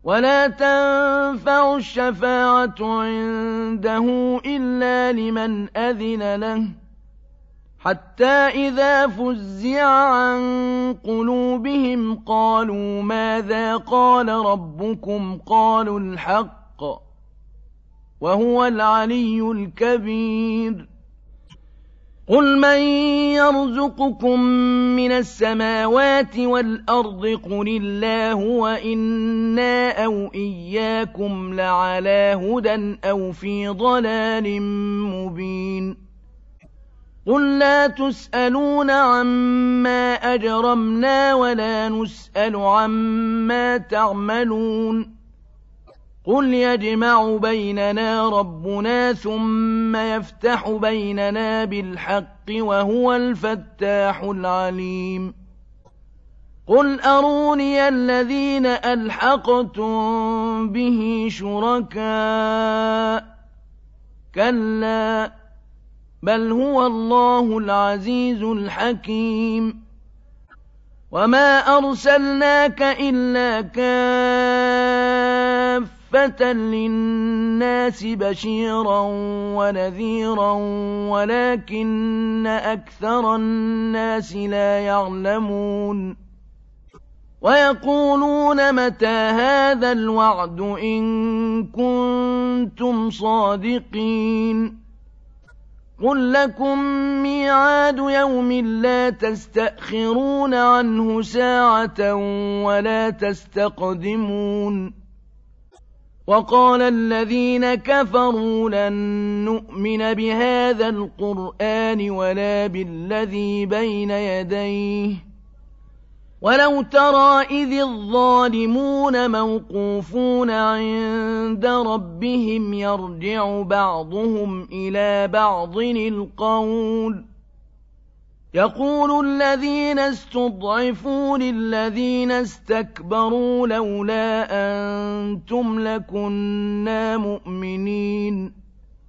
ولا تنفع الشفاعة عنده إلا لمن أذن له حتى إذا فزع عن قلوبهم قالوا ماذا قال ربكم قالوا الحق وهو العلي الكبير قل من يرزقكم من السماوات والأرض قل الله وإنا أو إياكم لعلى هدى أو في ضلال مبين قل لا تسألون عما أجرمنا ولا نسأل عما تعملون قل يجمع بيننا ربنا ثم يفتح بيننا بالحق وهو الفتاح العليم قل أروني الذين ألحقتم به شركاء كلا بل هو الله العزيز الحكيم وما أرسلناك إلا كافة للناس بشيرا ونذيرا ولكن أكثر الناس لا يعلمون ويقولون متى هذا الوعد إن كنتم صادقين قل لكم ميعاد يوم لا تستأخرون عنه ساعة ولا تستقدمون وقال الذين كفروا لن نؤمن بهذا القرآن ولا بالذي بين يديه ولو ترى إذ الظالمون موقوفون عند ربهم يرجع بعضهم إلى بعض القول يقول الذين استضعفوا للذين استكبروا لولا أنتم لكنا مؤمنين